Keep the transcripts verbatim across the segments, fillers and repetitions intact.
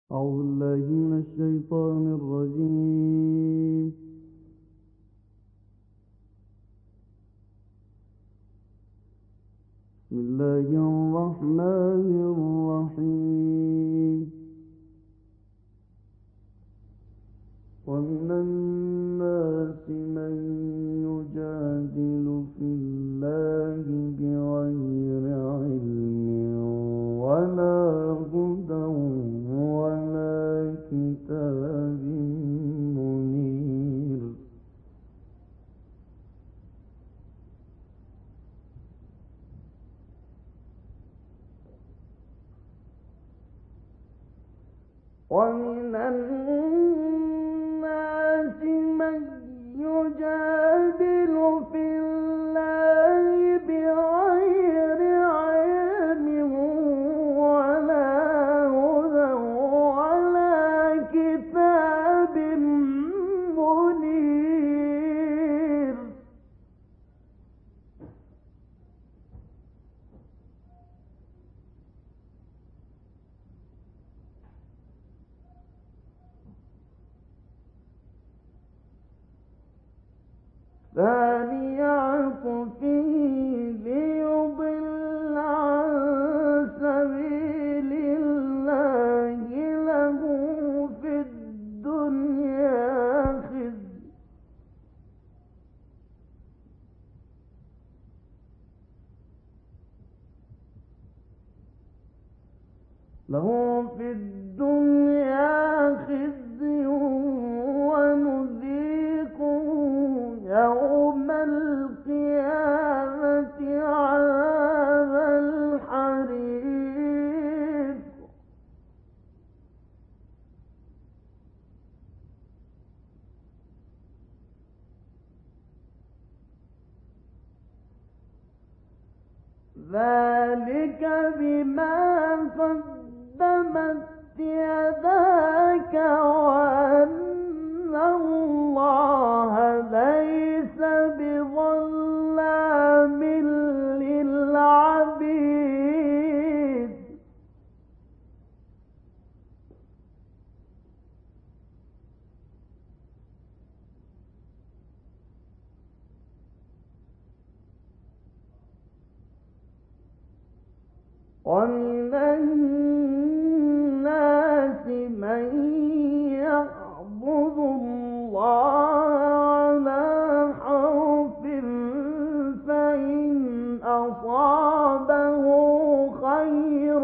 أعوذ بالله من الشيطان الرجيم. بسم الله الرحمن الرحيم. ومن الناس من يجادل في الله بغير علم ولا هدى ولا كتاب منير. ومن الناس من يجادل في الله بغير علم ولا هدى ولا كتاب منير. ثاني عطفه ليضل عن سبيل الله له في الدنيا خزي له في الدنيا خزي ونذيقه يوم القيامة عذاب الحريق. ذلك بما قدمت يداك وأن الله ليس بظلام للعبيد. ومن الناس من يعبد الله على حرف فإن أصابه خير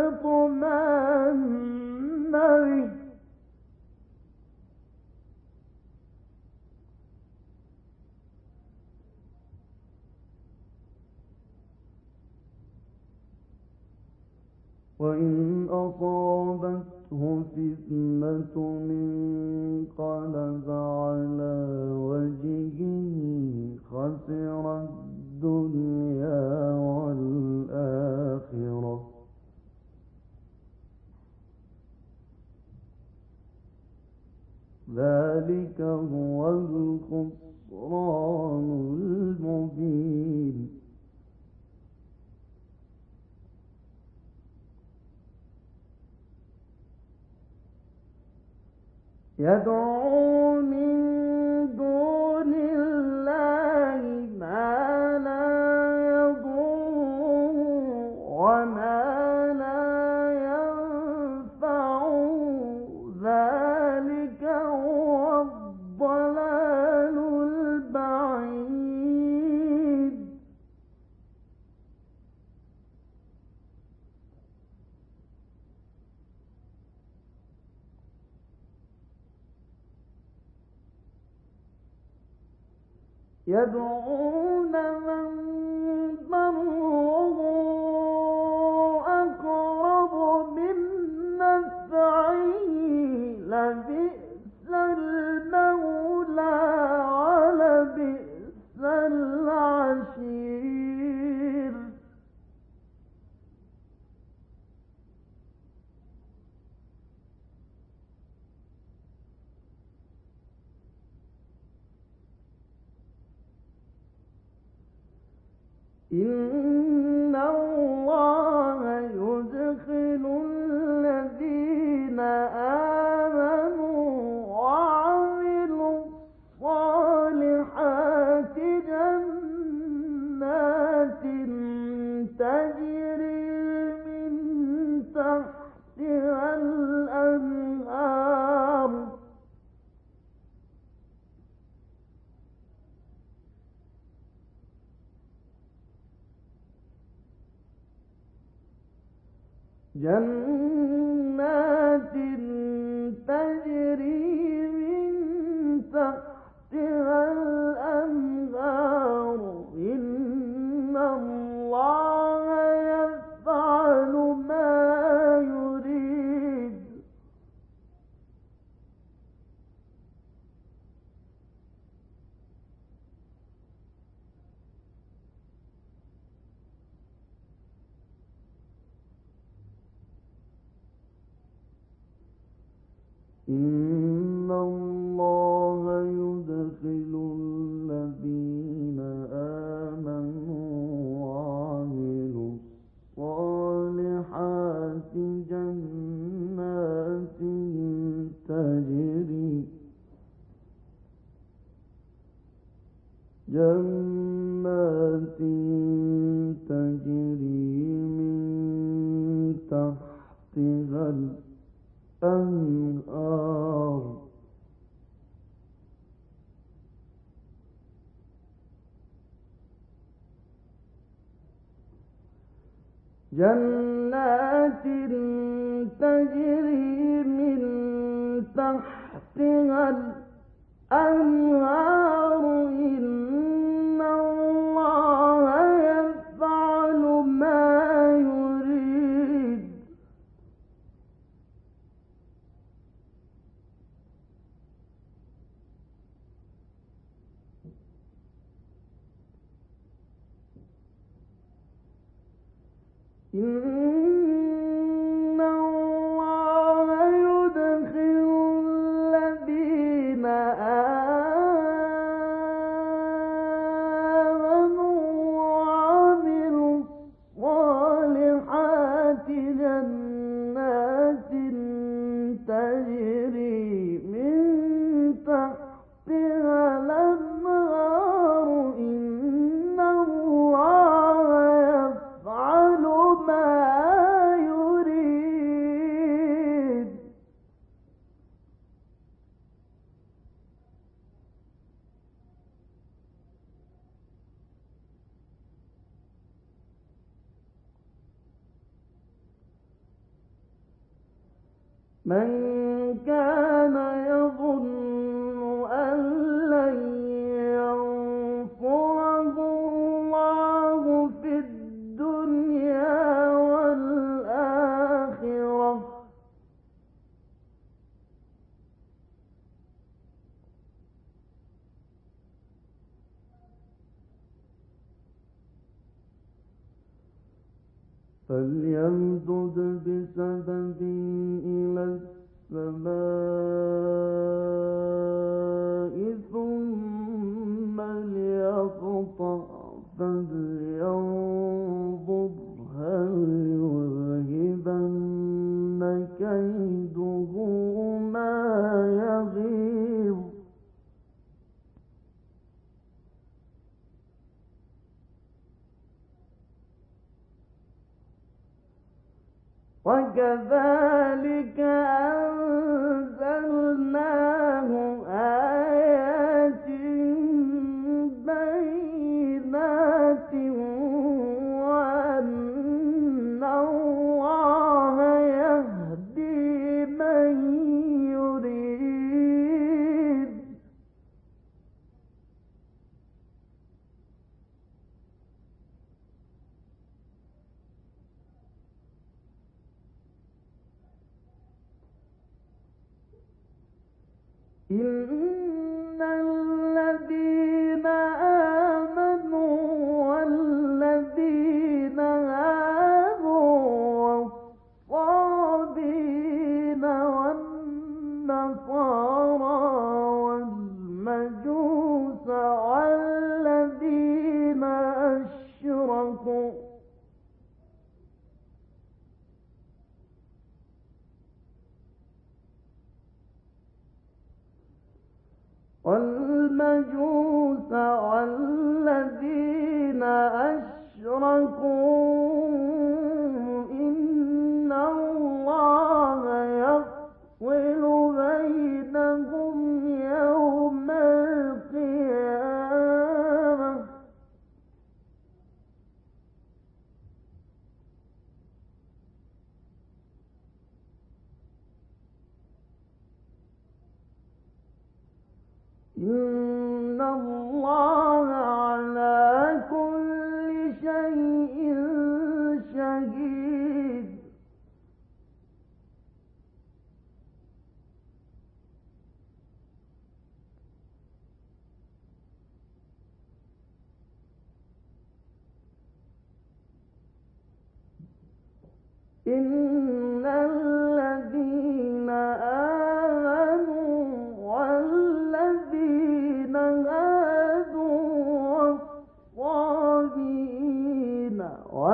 اطمأن به وإن أصابته فتنة انقلب على وجهه خسر الدنيا والآخرة ذلك هو الخسران المبين. يدعو من دون الله ما لا يضر وما لا ينفع ذلك هو الضلال البعيد. يدعون من ضره أقرب من نفعه لبئس المولى ولبئس العشير. إن الله يدخل الذين آمنوا وعملوا الصالحات جنات تجري من تحتها الأنهار جنات تجري من تحتها الأنهار إن الله يفعل ما يريد إن الله يدخل الذين آمنوا وعملوا الصالحات جنات تجري جنات تجري من تحتها الأنهار جنات تجري من تحتها الأنهار إن الله يفعل ما يريد إن الله يدخل الذين آمنوا وعملوا الصالحات جنات تجري من تحتها الأنهار إن الله يفعل ما يريد من كان يظن أن لن ينصره الله في الدنيا والآخرة فليمدد بسبب إلى السماء ثم ليقطع فلينظر هل يذهبن كيده ما يغيظ وكذلك أنزلناه آيات بينات وأن الله يهدي من يريد إن الذين آمنوا والذين هادوا والصابين والنصارى والمجوس والذين أشركوا والمجوس والذين أشركوا إن الله يفصل بينهم يوم القيامة إن الله على كل شيء شهيد إن الذين آمنوا والذين هادوا والصابئين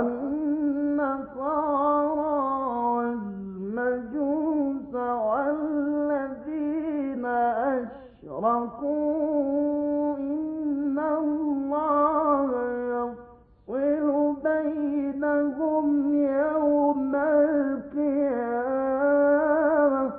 والنصارى والمجوس والذين أشركوا إن الله يفصل بينهم يوم القيامة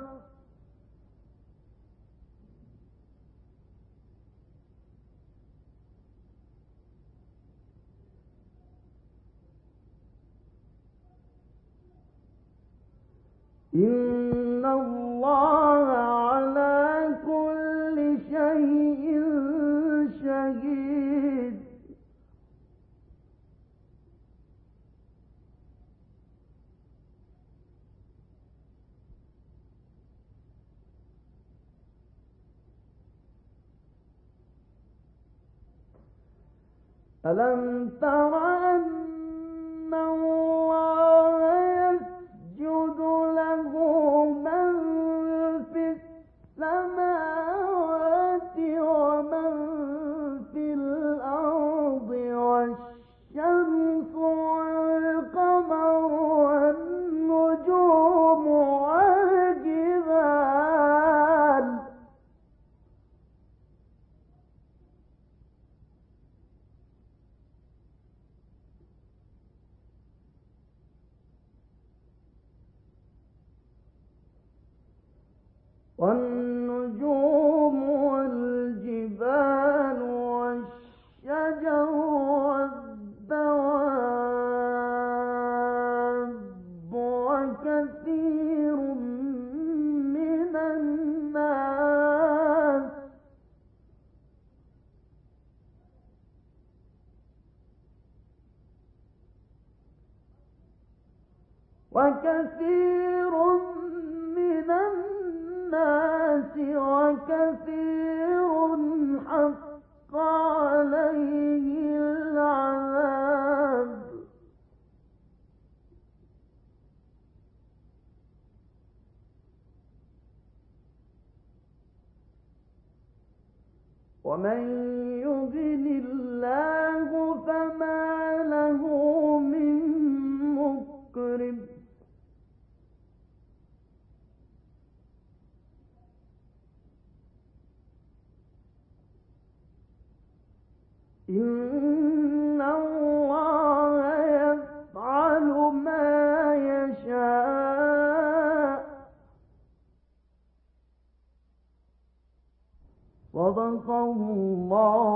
إن الله على كل شيء شهيد ألم تر أن الله يسجد له من في السماوات ومن في الأرض والشمس والقمر والنجوم والجبال والنجوم والجبال والشجر والدواب وكثير من الناس وكثير من الناس وكثير حق عليه العذاب ومن يضلل الله فما له من مكرم إن الله يفعل ما يشاء صدق الله